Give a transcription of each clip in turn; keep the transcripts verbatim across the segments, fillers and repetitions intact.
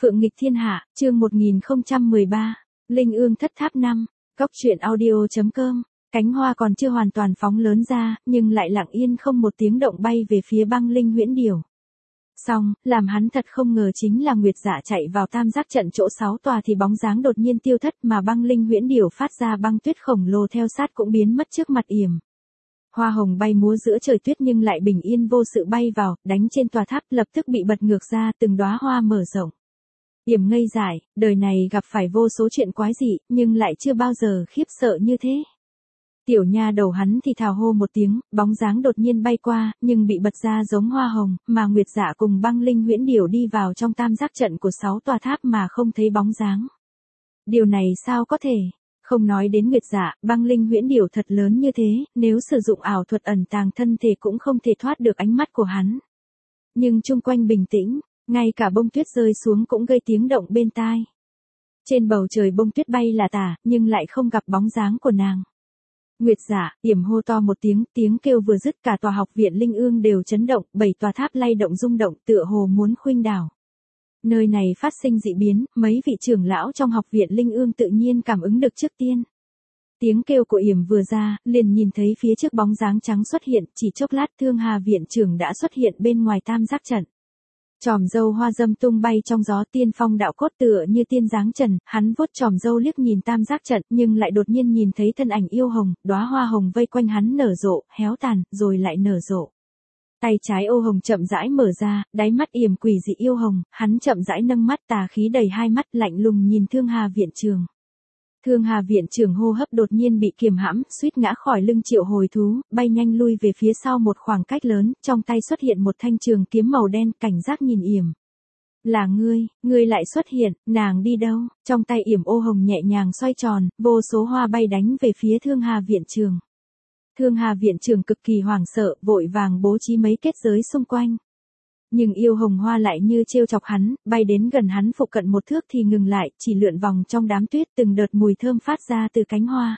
Phượng nghịch thiên hạ, chương một nghìn không trăm mười ba, Linh ương thất tháp năm, Cốc truyện audio.com, cánh hoa còn chưa hoàn toàn phóng lớn ra, nhưng lại lặng yên không một tiếng động bay về phía băng linh huyễn điểu. Xong, làm hắn thật không ngờ chính là Nguyệt Dạ chạy vào tam giác trận chỗ sáu tòa thì bóng dáng đột nhiên tiêu thất mà băng linh huyễn điểu phát ra băng tuyết khổng lồ theo sát cũng biến mất trước mặt Yểm. Hoa hồng bay múa giữa trời tuyết nhưng lại bình yên vô sự bay vào, đánh trên tòa tháp lập tức bị bật ngược ra từng đóa hoa mở rộng. Yểm ngây dại, đời này gặp phải vô số chuyện quái dị, nhưng lại chưa bao giờ khiếp sợ như thế. Tiểu nha đầu hắn thì thào hô một tiếng, bóng dáng đột nhiên bay qua, nhưng bị bật ra giống hoa hồng, mà Nguyệt Dạ cùng băng linh huyễn điểu đi vào trong tam giác trận của sáu tòa tháp mà không thấy bóng dáng. Điều này sao có thể? Không nói đến Nguyệt Dạ, băng linh huyễn điểu thật lớn như thế, nếu sử dụng ảo thuật ẩn tàng thân thể cũng không thể thoát được ánh mắt của hắn. Nhưng chung quanh bình tĩnh, ngay cả bông tuyết rơi xuống cũng gây tiếng động bên tai. Trên bầu trời bông tuyết bay là tả, nhưng lại không gặp bóng dáng của nàng. Nguyệt Dạ, Yểm hô to một tiếng, tiếng kêu vừa dứt cả tòa học viện Linh ương đều chấn động, bảy tòa tháp lay động rung động tựa hồ muốn khuynh đảo. Nơi này phát sinh dị biến, mấy vị trưởng lão trong học viện Linh ương tự nhiên cảm ứng được trước tiên. Tiếng kêu của Yểm vừa ra, liền nhìn thấy phía trước bóng dáng trắng xuất hiện, chỉ chốc lát Thương Hà viện trưởng đã xuất hiện bên ngoài tam giác trận. Chòm râu hoa dâm tung bay trong gió, tiên phong đạo cốt tựa như tiên dáng trần, hắn vuốt chòm râu liếc nhìn tam giác trận, nhưng lại đột nhiên nhìn thấy thân ảnh yêu hồng, đóa hoa hồng vây quanh hắn nở rộ, héo tàn, rồi lại nở rộ. Tay trái ô hồng chậm rãi mở ra, đáy mắt Yểm quỷ dị yêu hồng, hắn chậm rãi nâng mắt tà khí đầy hai mắt lạnh lùng nhìn Thương Hà viện trưởng. Thương Hà viện trưởng hô hấp đột nhiên bị kiềm hãm, suýt ngã khỏi lưng triệu hồi thú, bay nhanh lui về phía sau một khoảng cách lớn, trong tay xuất hiện một thanh trường kiếm màu đen, cảnh giác nhìn Yểm. Là ngươi, ngươi lại xuất hiện, nàng đi đâu? Trong tay Yểm ô hồng nhẹ nhàng xoay tròn, vô số hoa bay đánh về phía Thương Hà viện trưởng. Thương Hà viện trưởng cực kỳ hoảng sợ, vội vàng bố trí mấy kết giới xung quanh. Nhưng yêu hồng hoa lại như trêu chọc hắn, bay đến gần hắn phụ cận một thước thì ngừng lại, chỉ lượn vòng trong đám tuyết, từng đợt mùi thơm phát ra từ cánh hoa.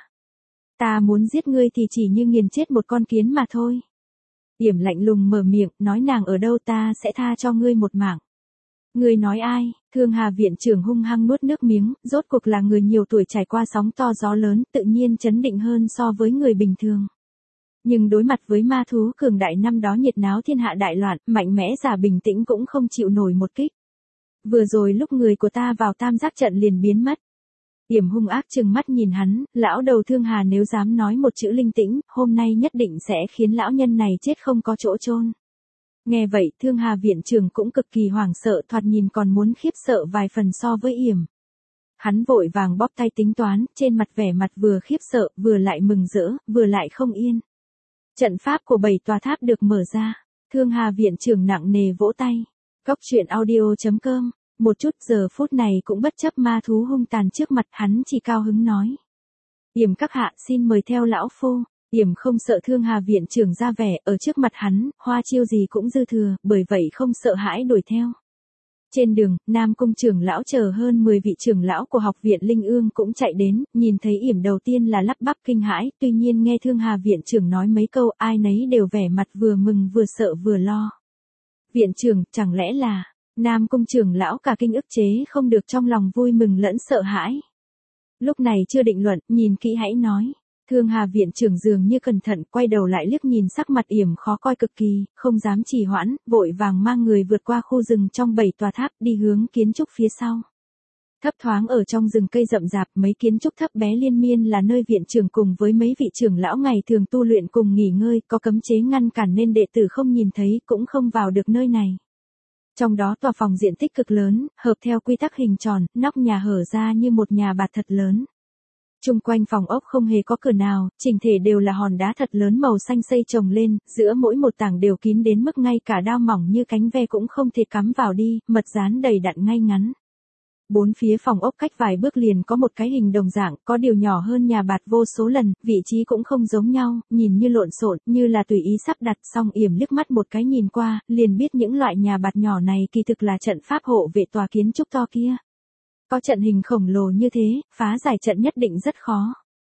Ta muốn giết ngươi thì chỉ như nghiền chết một con kiến mà thôi. Yểm lạnh lùng mở miệng, nói nàng ở đâu ta sẽ tha cho ngươi một mạng. Ngươi nói ai? Thương Hà viện trưởng hung hăng nuốt nước miếng, rốt cuộc là người nhiều tuổi trải qua sóng to gió lớn, tự nhiên chấn định hơn so với người bình thường. Nhưng đối mặt với ma thú cường đại năm đó nhiệt náo thiên hạ đại loạn, mạnh mẽ giả bình tĩnh cũng không chịu nổi một kích. Vừa rồi lúc người của ta vào tam giác trận liền biến mất. Yểm hung ác trừng mắt nhìn hắn, lão đầu Thương Hà nếu dám nói một chữ linh tĩnh, hôm nay nhất định sẽ khiến lão nhân này chết không có chỗ chôn. Nghe vậy Thương Hà viện trưởng cũng cực kỳ hoảng sợ, thoạt nhìn còn muốn khiếp sợ vài phần so với Yểm. Hắn vội vàng bóp tay tính toán, trên mặt vẻ mặt vừa khiếp sợ, vừa lại mừng rỡ, vừa lại không yên. Trận pháp của bảy tòa tháp được mở ra, Thương Hà viện trưởng nặng nề vỗ tay. Cốc truyện audio.com, một chút giờ phút này cũng bất chấp ma thú hung tàn trước mặt, hắn chỉ cao hứng nói. Yểm các hạ xin mời theo lão phu. Yểm không sợ Thương Hà viện trưởng ra vẻ, ở trước mặt hắn, hoa chiêu gì cũng dư thừa, bởi vậy không sợ hãi đuổi theo. Trên đường, Nam Cung trưởng lão chờ hơn mười vị trưởng lão của học viện Linh ương cũng chạy đến, nhìn thấy Yểm đầu tiên là lắp bắp kinh hãi, tuy nhiên nghe Thương Hà viện trưởng nói mấy câu, ai nấy đều vẻ mặt vừa mừng vừa sợ vừa lo. Viện trưởng, chẳng lẽ là, Nam Cung trưởng lão cả kinh ức chế không được, trong lòng vui mừng lẫn sợ hãi. Lúc này chưa định luận, nhìn kỹ hãy nói. Thương Hà viện trưởng dường như cẩn thận, quay đầu lại liếc nhìn sắc mặt Yểm khó coi cực kỳ, không dám trì hoãn, vội vàng mang người vượt qua khu rừng trong bảy tòa tháp, đi hướng kiến trúc phía sau. Thấp thoáng ở trong rừng cây rậm rạp, mấy kiến trúc thấp bé liên miên là nơi viện trưởng cùng với mấy vị trưởng lão ngày thường tu luyện cùng nghỉ ngơi, có cấm chế ngăn cản nên đệ tử không nhìn thấy, cũng không vào được nơi này. Trong đó tòa phòng diện tích cực lớn, hợp theo quy tắc hình tròn, nóc nhà hở ra như một nhà bạt thật lớn. Chung quanh phòng ốc không hề có cửa nào, chỉnh thể đều là hòn đá thật lớn màu xanh xây chồng lên, giữa mỗi một tảng đều kín đến mức ngay cả đao mỏng như cánh ve cũng không thể cắm vào đi, mật dán đầy đặn ngay ngắn. Bốn phía phòng ốc cách vài bước liền có một cái hình đồng dạng, có điều nhỏ hơn nhà bạt vô số lần, vị trí cũng không giống nhau, nhìn như lộn xộn, như là tùy ý sắp đặt, xong Yểm liếc mắt một cái nhìn qua, liền biết những loại nhà bạt nhỏ này kỳ thực là trận pháp hộ vệ tòa kiến trúc to kia. Có trận hình khổng lồ như thế, phá giải trận nhất định rất khó.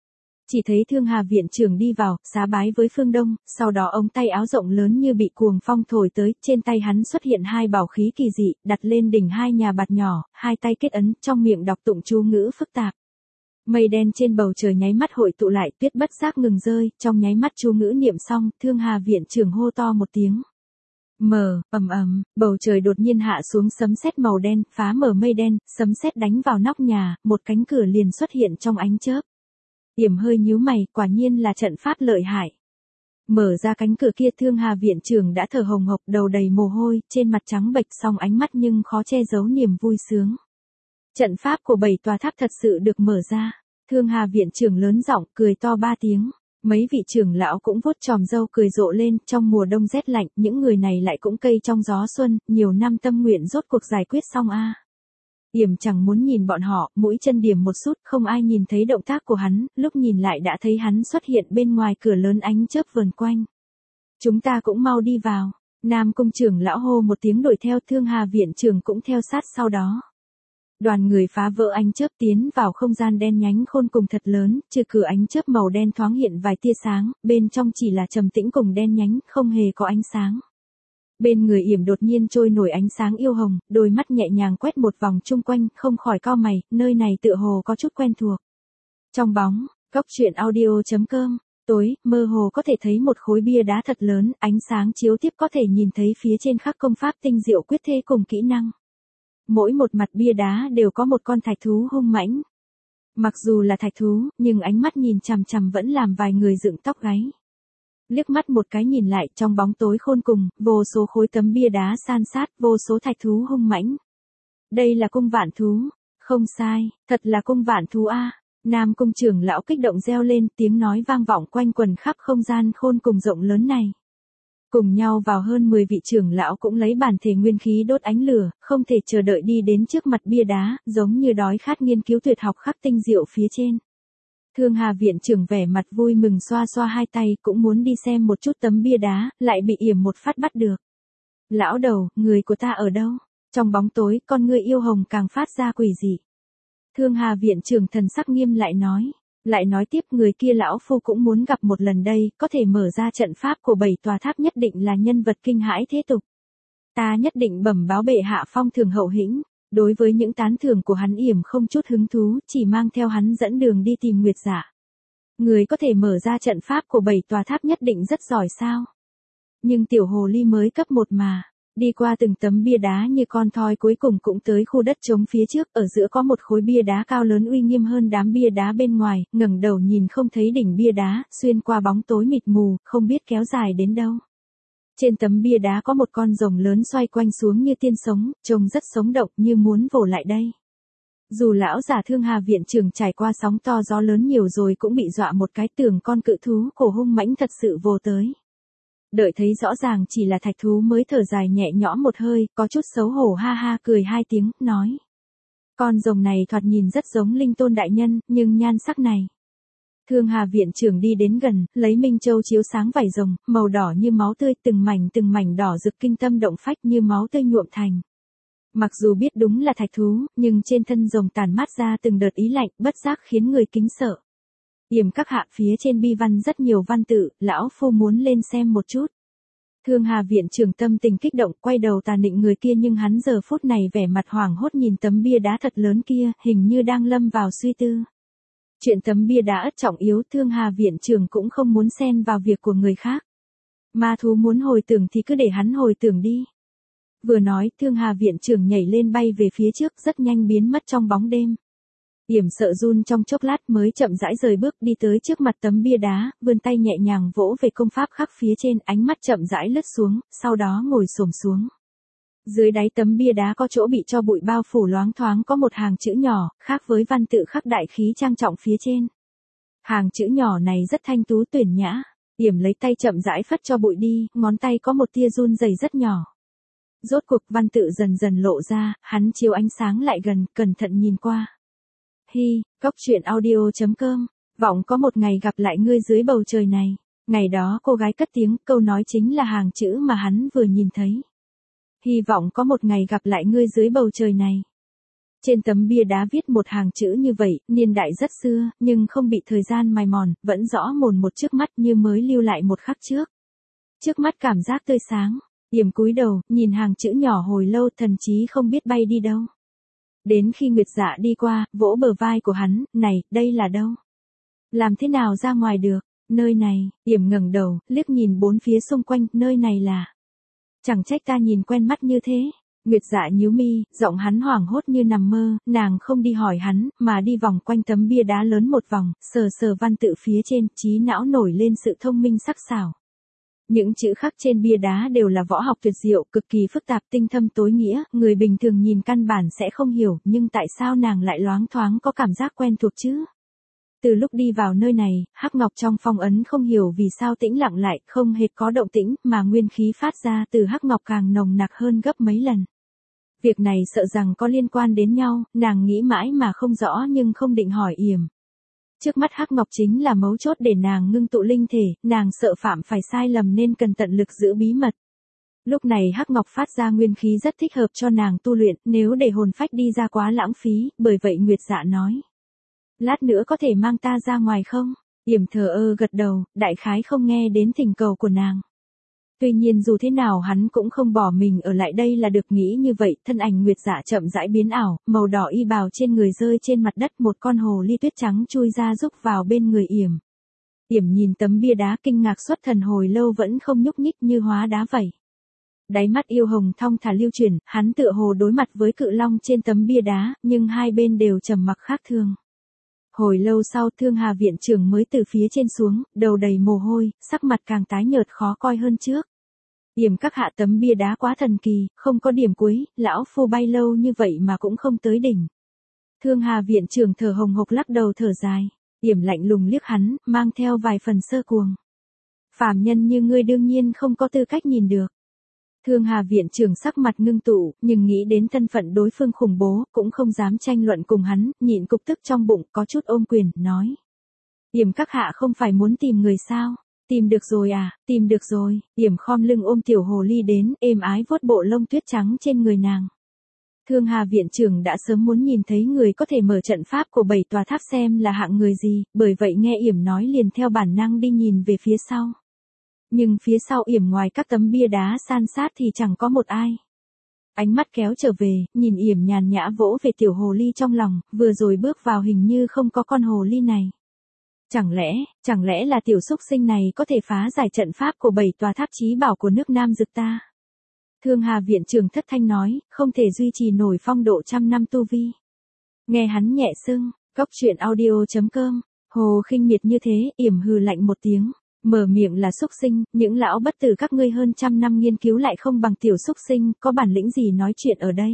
Chỉ thấy Thương Hà viện trưởng đi vào, xá bái với Phương Đông, sau đó ống tay áo rộng lớn như bị cuồng phong thổi tới, trên tay hắn xuất hiện hai bảo khí kỳ dị, đặt lên đỉnh hai nhà bạt nhỏ, hai tay kết ấn, trong miệng đọc tụng chú ngữ phức tạp. Mây đen trên bầu trời nháy mắt hội tụ lại, tuyết bất giác ngừng rơi, trong nháy mắt chú ngữ niệm xong, Thương Hà viện trưởng hô to một tiếng. Mở, ầm ầm, bầu trời đột nhiên hạ xuống sấm sét màu đen, phá mở mây đen, sấm sét đánh vào nóc nhà, một cánh cửa liền xuất hiện trong ánh chớp. Yểm hơi nhíu mày, quả nhiên là trận pháp lợi hại. Mở ra cánh cửa kia, Thương Hà viện trưởng đã thở hồng hộc, đầu đầy mồ hôi, trên mặt trắng bệch, song ánh mắt nhưng khó che giấu niềm vui sướng. Trận pháp của bảy tòa tháp thật sự được mở ra. Thương Hà viện trưởng lớn giọng cười to ba tiếng. Mấy vị trưởng lão cũng vuốt chòm râu cười rộ lên, trong mùa đông rét lạnh, những người này lại cũng cây trong gió xuân, nhiều năm tâm nguyện rốt cuộc giải quyết xong a. À. Yểm chẳng muốn nhìn bọn họ, mũi chân điểm một sút, không ai nhìn thấy động tác của hắn, lúc nhìn lại đã thấy hắn xuất hiện bên ngoài cửa lớn ánh chớp vờn quanh. Chúng ta cũng mau đi vào. Nam cung trưởng lão hô một tiếng đuổi theo, Thương Hà viện trưởng cũng theo sát sau đó. Đoàn người phá vỡ ánh chớp tiến vào không gian đen nhánh khôn cùng thật lớn, trừ cửa ánh chớp màu đen thoáng hiện vài tia sáng, bên trong chỉ là trầm tĩnh cùng đen nhánh, không hề có ánh sáng. Bên người Yểm đột nhiên trôi nổi ánh sáng yêu hồng, đôi mắt nhẹ nhàng quét một vòng chung quanh, không khỏi cau mày, nơi này tựa hồ có chút quen thuộc. Trong bóng, góc truyện audio chấm com, tối, mơ hồ có thể thấy một khối bia đá thật lớn, ánh sáng chiếu tiếp có thể nhìn thấy phía trên khắc công pháp tinh diệu quyết thế cùng kỹ năng. Mỗi một mặt bia đá đều có một con thạch thú hung mãnh. Mặc dù là thạch thú, nhưng ánh mắt nhìn chằm chằm vẫn làm vài người dựng tóc gáy. Liếc mắt một cái nhìn lại, trong bóng tối khôn cùng, vô số khối tấm bia đá san sát, vô số thạch thú hung mãnh. Đây là cung vạn thú. Không sai, thật là cung vạn thú a. Nam cung trưởng lão kích động reo lên, tiếng nói vang vọng quanh quần khắp không gian khôn cùng rộng lớn này. Cùng nhau vào hơn mười vị trưởng lão cũng lấy bản thể nguyên khí đốt ánh lửa, không thể chờ đợi đi đến trước mặt bia đá, giống như đói khát nghiên cứu tuyệt học khắc tinh diệu phía trên. Thương Hà viện trưởng vẻ mặt vui mừng xoa xoa hai tay, cũng muốn đi xem một chút tấm bia đá, lại bị Yểm một phát bắt được. Lão đầu, người của ta ở đâu? Trong bóng tối, con ngươi yêu hồng càng phát ra quỷ dị. Thương Hà viện trưởng thần sắc nghiêm lại nói. Lại nói tiếp, người kia lão phu cũng muốn gặp một lần đây, có thể mở ra trận pháp của bảy tòa tháp nhất định là nhân vật kinh hãi thế tục. Ta nhất định bẩm báo bệ hạ phong thường hậu hĩnh. Đối với những tán thưởng của hắn Yểm không chút hứng thú, chỉ mang theo hắn dẫn đường đi tìm Nguyệt Dạ. Người có thể mở ra trận pháp của bảy tòa tháp nhất định rất giỏi sao? Nhưng tiểu hồ ly mới cấp một mà. Đi qua từng tấm bia đá như con thoi cuối cùng cũng tới khu đất trống phía trước, ở giữa có một khối bia đá cao lớn uy nghiêm hơn đám bia đá bên ngoài, ngẩng đầu nhìn không thấy đỉnh bia đá, xuyên qua bóng tối mịt mù, không biết kéo dài đến đâu. Trên tấm bia đá có một con rồng lớn xoay quanh xuống như tiên sống, trông rất sống động như muốn vồ lại đây. Dù lão giả Thương Hà viện trưởng trải qua sóng to gió lớn nhiều rồi cũng bị dọa một cái, tưởng con cự thú cổ hung mãnh thật sự vồ tới. Đợi thấy rõ ràng chỉ là thạch thú mới thở dài nhẹ nhõm một hơi, có chút xấu hổ ha ha cười hai tiếng, nói. Con rồng này thoạt nhìn rất giống linh tôn đại nhân, nhưng nhan sắc này. Thương Hà viện trưởng đi đến gần, lấy minh châu chiếu sáng vảy rồng, màu đỏ như máu tươi, từng mảnh từng mảnh đỏ rực kinh tâm động phách như máu tươi nhuộm thành. Mặc dù biết đúng là thạch thú, nhưng trên thân rồng tản mát ra từng đợt ý lạnh, bất giác khiến người kính sợ. Yểm các hạ phía trên bi văn rất nhiều văn tự, lão phu muốn lên xem một chút. Thương Hà viện trưởng tâm tình kích động, quay đầu tà nịnh người kia, nhưng hắn giờ phút này vẻ mặt hoảng hốt nhìn tấm bia đá thật lớn kia, hình như đang lâm vào suy tư. Chuyện tấm bia đá ất trọng yếu, Thương Hà viện trưởng cũng không muốn xen vào việc của người khác. Ma thú muốn hồi tưởng thì cứ để hắn hồi tưởng đi. Vừa nói, Thương Hà viện trưởng nhảy lên bay về phía trước, rất nhanh biến mất trong bóng đêm. Yểm sợ run trong chốc lát mới chậm rãi rời bước đi tới trước mặt tấm bia đá, vươn tay nhẹ nhàng vỗ về công pháp khắc phía trên, ánh mắt chậm rãi lướt xuống, sau đó ngồi xổm xuống. Dưới đáy tấm bia đá có chỗ bị cho bụi bao phủ, loáng thoáng có một hàng chữ nhỏ, khác với văn tự khắc đại khí trang trọng phía trên. Hàng chữ nhỏ này rất thanh tú tuyển nhã. Yểm lấy tay chậm rãi phất cho bụi đi, ngón tay có một tia run rẩy rất nhỏ. Rốt cuộc văn tự dần dần lộ ra, hắn chiếu ánh sáng lại gần, cẩn thận nhìn qua. Hi, góc truyện audio chấm com, vọng có một ngày gặp lại ngươi dưới bầu trời này. Ngày đó cô gái cất tiếng, câu nói chính là hàng chữ mà hắn vừa nhìn thấy. Hy vọng có một ngày gặp lại ngươi dưới bầu trời này. Trên tấm bia đá viết một hàng chữ như vậy, niên đại rất xưa, nhưng không bị thời gian mài mòn, vẫn rõ mồn một trước mắt như mới lưu lại một khắc trước. Trước mắt cảm giác tươi sáng, Yểm cúi đầu, nhìn hàng chữ nhỏ hồi lâu, thần chí không biết bay đi đâu. Đến khi Nguyệt Dạ đi qua, vỗ bờ vai của hắn, này, đây là đâu? Làm thế nào ra ngoài được? Nơi này, Yểm ngẩng đầu, liếc nhìn bốn phía xung quanh, nơi này là... Chẳng trách ta nhìn quen mắt như thế. Nguyệt Dạ nhíu mi, giọng hắn hoảng hốt như nằm mơ, nàng không đi hỏi hắn, mà đi vòng quanh tấm bia đá lớn một vòng, sờ sờ văn tự phía trên, trí não nổi lên sự thông minh sắc sảo. Những chữ khắc trên bia đá đều là võ học tuyệt diệu, cực kỳ phức tạp tinh thâm tối nghĩa, người bình thường nhìn căn bản sẽ không hiểu, nhưng tại sao nàng lại loáng thoáng có cảm giác quen thuộc chứ? Từ lúc đi vào nơi này, hắc ngọc trong phong ấn không hiểu vì sao tĩnh lặng lại, không hệt có động tĩnh, mà nguyên khí phát ra từ hắc ngọc càng nồng nặc hơn gấp mấy lần. Việc này sợ rằng có liên quan đến nhau, nàng nghĩ mãi mà không rõ nhưng không định hỏi Yểm. Trước mắt hắc ngọc chính là mấu chốt để nàng ngưng tụ linh thể, nàng sợ phạm phải sai lầm nên cần tận lực giữ bí mật. Lúc này hắc ngọc phát ra nguyên khí rất thích hợp cho nàng tu luyện, nếu để hồn phách đi ra quá lãng phí, bởi vậy Nguyệt Dạ nói. Lát nữa có thể mang ta ra ngoài không? Yểm thờ ơ gật đầu, đại khái không nghe đến thỉnh cầu của nàng. Tuy nhiên dù thế nào hắn cũng không bỏ mình ở lại đây là được, nghĩ như vậy, thân ảnh Nguyệt Dạ chậm rãi biến ảo, màu đỏ y bào trên người rơi trên mặt đất, một con hồ ly tuyết trắng chui ra rúc vào bên người Yểm. Yểm nhìn tấm bia đá kinh ngạc xuất thần hồi lâu vẫn không nhúc nhích như hóa đá vậy. Đáy mắt yêu hồng thong thả lưu chuyển, hắn tựa hồ đối mặt với cự long trên tấm bia đá, nhưng hai bên đều trầm mặc khác thường. Hồi lâu sau Thương Hà viện trưởng mới từ phía trên xuống, đầu đầy mồ hôi, sắc mặt càng tái nhợt khó coi hơn trước. Yểm các hạ, tấm bia đá quá thần kỳ, không có điểm cuối, lão phu bay lâu như vậy mà cũng không tới đỉnh. Thương Hà viện trưởng thở hồng hộc lắc đầu thở dài. Yểm lạnh lùng liếc hắn, mang theo vài phần sơ cuồng. Phàm nhân như ngươi đương nhiên không có tư cách nhìn được. Thương Hà viện trưởng sắc mặt ngưng tụ, nhưng nghĩ đến thân phận đối phương khủng bố, cũng không dám tranh luận cùng hắn, nhịn cục tức trong bụng, có chút ôm quyền, nói. Yểm các hạ không phải muốn tìm người sao? Tìm được rồi à, tìm được rồi. Yểm khom lưng ôm tiểu hồ ly đến, êm ái vuốt bộ lông tuyết trắng trên người nàng. Thương Hà viện trưởng đã sớm muốn nhìn thấy người có thể mở trận pháp của bảy tòa tháp xem là hạng người gì, bởi vậy nghe Yểm nói liền theo bản năng đi nhìn về phía sau. Nhưng phía sau Yểm ngoài các tấm bia đá san sát thì chẳng có một ai. Ánh mắt kéo trở về, nhìn Yểm nhàn nhã vỗ về tiểu hồ ly trong lòng, vừa rồi bước vào hình như không có con hồ ly này. Chẳng lẽ, chẳng lẽ là tiểu xúc sinh này có thể phá giải trận pháp của bảy tòa tháp chí bảo của nước Nam Dực ta? Thương Hà viện trưởng thất thanh nói, không thể duy trì nổi phong độ trăm năm tu vi. Nghe hắn nhẹ sưng, cốc truyện audio chấm com, Hồ Khinh Miệt như thế, Yểm hừ lạnh một tiếng, mở miệng là xúc sinh, những lão bất tử các ngươi hơn trăm năm nghiên cứu lại không bằng tiểu xúc sinh, có bản lĩnh gì nói chuyện ở đây?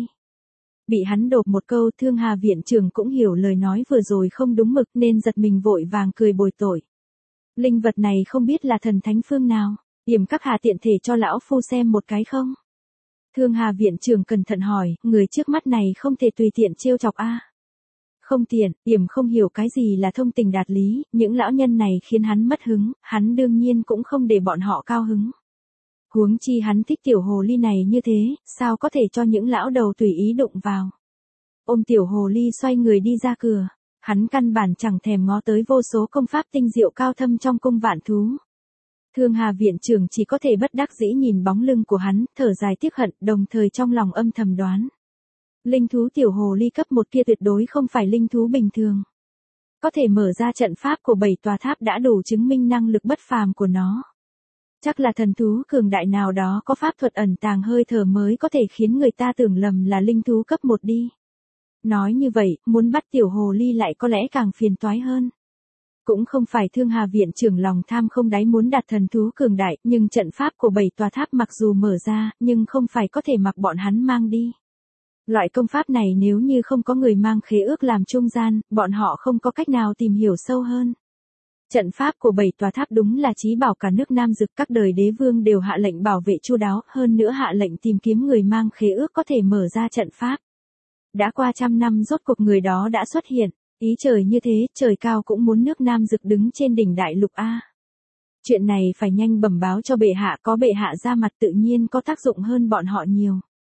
Bị hắn đột một câu, Thương Hà viện trưởng cũng hiểu lời nói vừa rồi không đúng mực nên giật mình vội vàng cười bồi tội. Linh vật này không biết là thần thánh phương nào, Yểm các hạ tiện thể cho lão phu xem một cái không? Thương Hà viện trưởng cẩn thận hỏi, người trước mắt này không thể tùy tiện trêu chọc a. Không tiện, Yểm không hiểu cái gì là thông tình đạt lý, những lão nhân này khiến hắn mất hứng, hắn đương nhiên cũng không để bọn họ cao hứng. Huống chi hắn thích tiểu hồ ly này như thế, sao có thể cho những lão đầu tùy ý đụng vào. Ôm tiểu hồ ly xoay người đi ra cửa, hắn căn bản chẳng thèm ngó tới vô số công pháp tinh diệu cao thâm trong cung vạn thú. Thương Hà viện trưởng chỉ có thể bất đắc dĩ nhìn bóng lưng của hắn, thở dài tiếc hận, đồng thời trong lòng âm thầm đoán. Linh thú tiểu hồ ly cấp một kia tuyệt đối không phải linh thú bình thường. Có thể mở ra trận pháp của bảy tòa tháp đã đủ chứng minh năng lực bất phàm của nó. Chắc là thần thú cường đại nào đó có pháp thuật ẩn tàng hơi thở mới có thể khiến người ta tưởng lầm là linh thú cấp một đi. Nói như vậy, muốn bắt tiểu hồ ly lại có lẽ càng phiền toái hơn. Cũng không phải Thương Hà viện trưởng lòng tham không đáy muốn đặt thần thú cường đại, nhưng trận pháp của bảy tòa tháp mặc dù mở ra, nhưng không phải có thể mặc bọn hắn mang đi. Loại công pháp này nếu như không có người mang khế ước làm trung gian, bọn họ không có cách nào tìm hiểu sâu hơn. Trận pháp của bảy tòa tháp đúng là chí bảo cả nước Nam Dực, các đời đế vương đều hạ lệnh bảo vệ chu đáo, hơn nữa hạ lệnh tìm kiếm người mang khế ước có thể mở ra trận pháp. Đã qua trăm năm rốt cuộc người đó đã xuất hiện, ý trời như thế, trời cao cũng muốn nước Nam Dực đứng trên đỉnh đại lục a. Chuyện này phải nhanh bẩm báo cho bệ hạ, có bệ hạ ra mặt tự nhiên có tác dụng hơn bọn họ nhiều.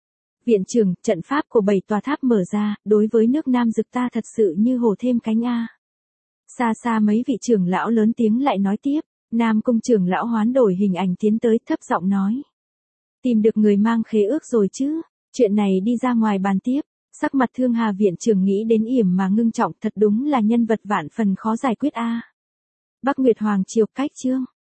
Viện trưởng, trận pháp của bảy tòa tháp mở ra, đối với nước Nam Dực ta thật sự như hổ thêm cánh a. Xa xa mấy vị trưởng lão lớn tiếng lại nói tiếp, Nam Cung trưởng lão hoán đổi hình ảnh tiến tới thấp giọng nói. Tìm được người mang khế ước rồi chứ, chuyện này đi ra ngoài bàn tiếp. Sắc mặt Thương Hà viện trưởng nghĩ đến yểm mà ngưng trọng, thật đúng là nhân vật vạn phần khó giải quyết a. Bắc Nguyệt Hoàng triều cách chương.